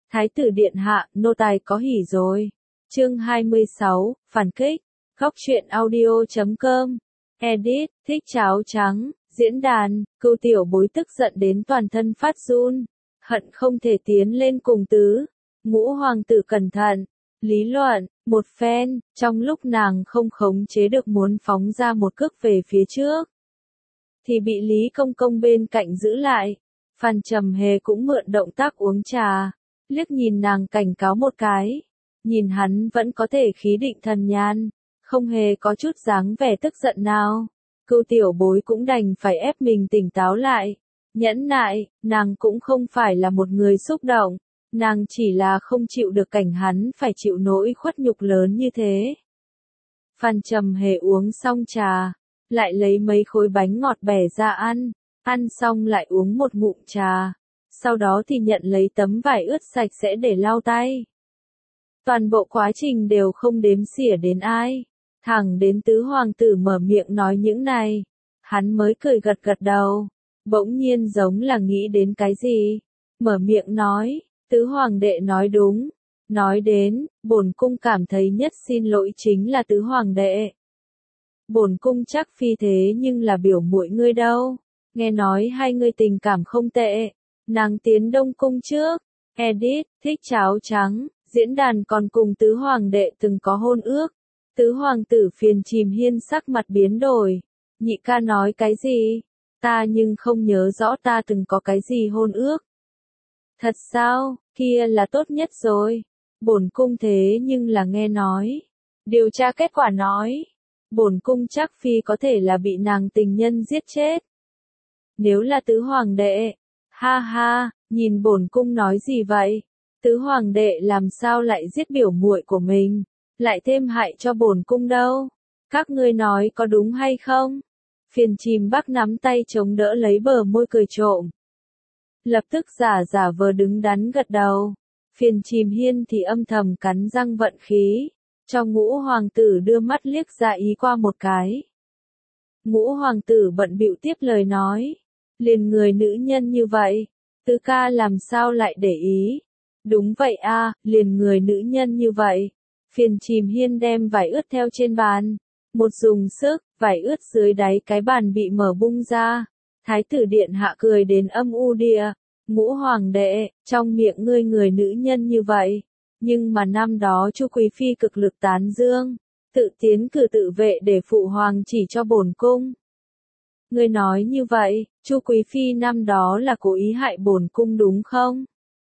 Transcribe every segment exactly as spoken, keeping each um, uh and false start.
Thái tử điện hạ, nô tài có hỉ rồi. Chương hai mươi sáu, phản kích. Góc truyện audio chấm com. Edit, thích cháo trắng. Diễn đàn, Cưu tiểu bối tức giận đến toàn thân phát run. Hận không thể tiến lên cùng tứ. Ngũ hoàng tử cẩn thận. Lý luận, một phen, trong lúc nàng không khống chế được muốn phóng ra một cước về phía trước. Thì bị Lý Công Công bên cạnh giữ lại. Phan Trầm Hề cũng mượn động tác uống trà. Liếc nhìn nàng cảnh cáo một cái. Nhìn hắn vẫn có thể khí định thần nhàn. Không hề có chút dáng vẻ tức giận nào. Cưu tiểu bối cũng đành phải ép mình tỉnh táo lại. Nhẫn nại, nàng cũng không phải là một người xúc động. Nàng chỉ là không chịu được cảnh hắn phải chịu nỗi khuất nhục lớn như thế. Phan Trầm Hề uống xong trà. Lại lấy mấy khối bánh ngọt bẻ ra ăn. Ăn xong lại uống một ngụm trà. Sau đó thì nhận lấy tấm vải ướt sạch sẽ để lau tay. Toàn bộ quá trình đều không đếm xỉa đến ai. Thẳng đến tứ hoàng tử mở miệng nói những này. Hắn mới cười gật gật đầu. Bỗng nhiên giống là nghĩ đến cái gì. Mở miệng nói, tứ hoàng đệ nói đúng. Nói đến, bổn cung cảm thấy nhất xin lỗi chính là tứ hoàng đệ. Bổn cung chắc phi thế nhưng là biểu muội ngươi đâu. Nghe nói hai ngươi tình cảm không tệ. Nàng tiến Đông Cung trước. Edit, thích cháo trắng. Diễn đàn còn cùng tứ hoàng đệ từng có hôn ước. Tứ hoàng tử Phiền Chìm Hiên sắc mặt biến đổi. Nhị ca nói cái gì? Ta nhưng không nhớ rõ ta từng có cái gì hôn ước. Thật sao? Kia là tốt nhất rồi. Bổn cung thế nhưng là nghe nói. Điều tra kết quả nói. Bổn cung chắc phi có thể là bị nàng tình nhân giết chết. Nếu là tứ hoàng đệ. Ha ha, nhìn bổn cung nói gì vậy? Tứ hoàng đệ làm sao lại giết biểu muội của mình? Lại thêm hại cho bổn cung đâu? Các ngươi nói có đúng hay không? Phiền Chìm Bắc nắm tay chống đỡ lấy bờ môi cười trộm. Lập tức giả giả vờ đứng đắn gật đầu. Phiền Chìm Hiên thì âm thầm cắn răng vận khí. Cho ngũ hoàng tử đưa mắt liếc ra ý qua một cái. Ngũ hoàng tử bận bịu tiếp lời nói. Liền người nữ nhân như vậy. Tứ ca làm sao lại để ý? Đúng vậy a, liền người nữ nhân như vậy. Phiền Chìm Hiên đem vải ướt theo trên bàn. Một dùng sức, vải ướt dưới đáy cái bàn bị mở bung ra. Thái tử điện hạ cười đến âm u địa. Ngũ hoàng đệ, trong miệng ngươi người nữ nhân như vậy. Nhưng mà năm đó Chu Quý Phi cực lực tán dương. Tự tiến cử tự vệ để phụ hoàng chỉ cho bổn cung. Ngươi nói như vậy, Chu Quý Phi năm đó là cố ý hại bổn cung đúng không?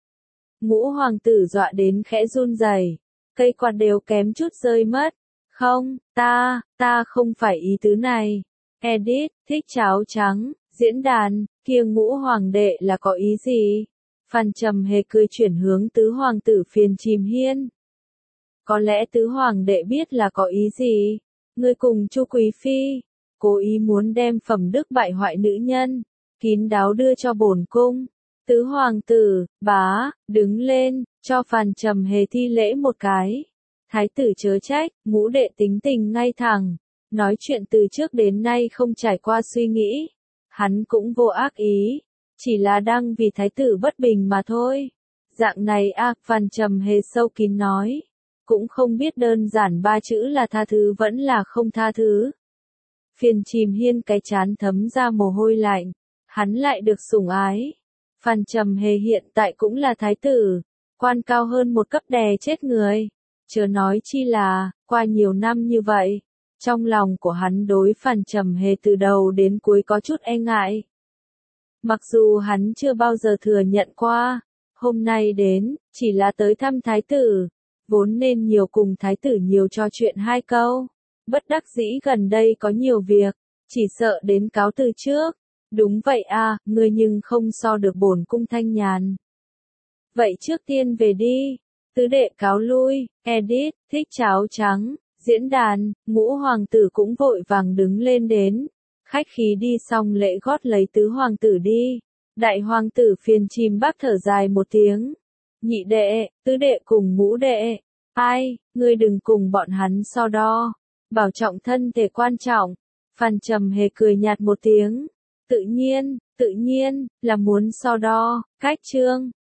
Ngũ hoàng tử dọa đến khẽ run rẩy, cây quạt đều kém chút rơi mất. Không, ta, ta không phải ý tứ này. Edit, thích cháo trắng, diễn đàn, kia ngũ hoàng đệ là có ý gì? Phan Trầm Hề cười chuyển hướng tứ hoàng tử Phiền Chìm Hiên. Có lẽ tứ hoàng đệ biết là có ý gì? Ngươi cùng Chu Quý Phi, cố ý muốn đem phẩm đức bại hoại nữ nhân, kín đáo đưa cho bổn cung. Tứ hoàng tử, bá, đứng lên, cho Phan Trầm Hề thi lễ một cái. Thái tử chớ trách, ngũ đệ tính tình ngay thẳng. Nói chuyện từ trước đến nay không trải qua suy nghĩ. Hắn cũng vô ác ý. Chỉ là đang vì thái tử bất bình mà thôi. Dạng này a, Phan Trầm Hề sâu kín nói. Cũng không biết đơn giản ba chữ là tha thứ vẫn là không tha thứ. Phiền Chìm Hiên cái chán thấm ra mồ hôi lạnh. Hắn lại được sủng ái. Phan Trầm Hề hiện tại cũng là thái tử. Quan cao hơn một cấp đè chết người. Chớ nói chi là, qua nhiều năm như vậy. Trong lòng của hắn đối Phan Trầm Hề từ đầu đến cuối có chút e ngại. Mặc dù hắn chưa bao giờ thừa nhận qua. Hôm nay đến, chỉ là tới thăm thái tử. Vốn nên nhiều cùng thái tử nhiều trò chuyện hai câu. Bất đắc dĩ gần đây có nhiều việc. Chỉ sợ đến cáo từ trước. Đúng vậy a, ngươi nhưng không so được bổn cung thanh nhàn. Vậy trước tiên về đi. Tứ đệ cáo lui. Edit, thích cháo trắng. Diễn đàn, ngũ hoàng tử cũng vội vàng đứng lên đến. Khách khí đi xong lễ gót lấy tứ hoàng tử đi. Đại hoàng tử Phiền Chìm Bắc thở dài một tiếng. Nhị đệ, tứ đệ cùng ngũ đệ. Ai, ngươi đừng cùng bọn hắn so đo. Bảo trọng thân thể quan trọng. Phan Trầm Hề cười nhạt một tiếng. Tự nhiên, tự nhiên, là muốn so đo. Cách chương.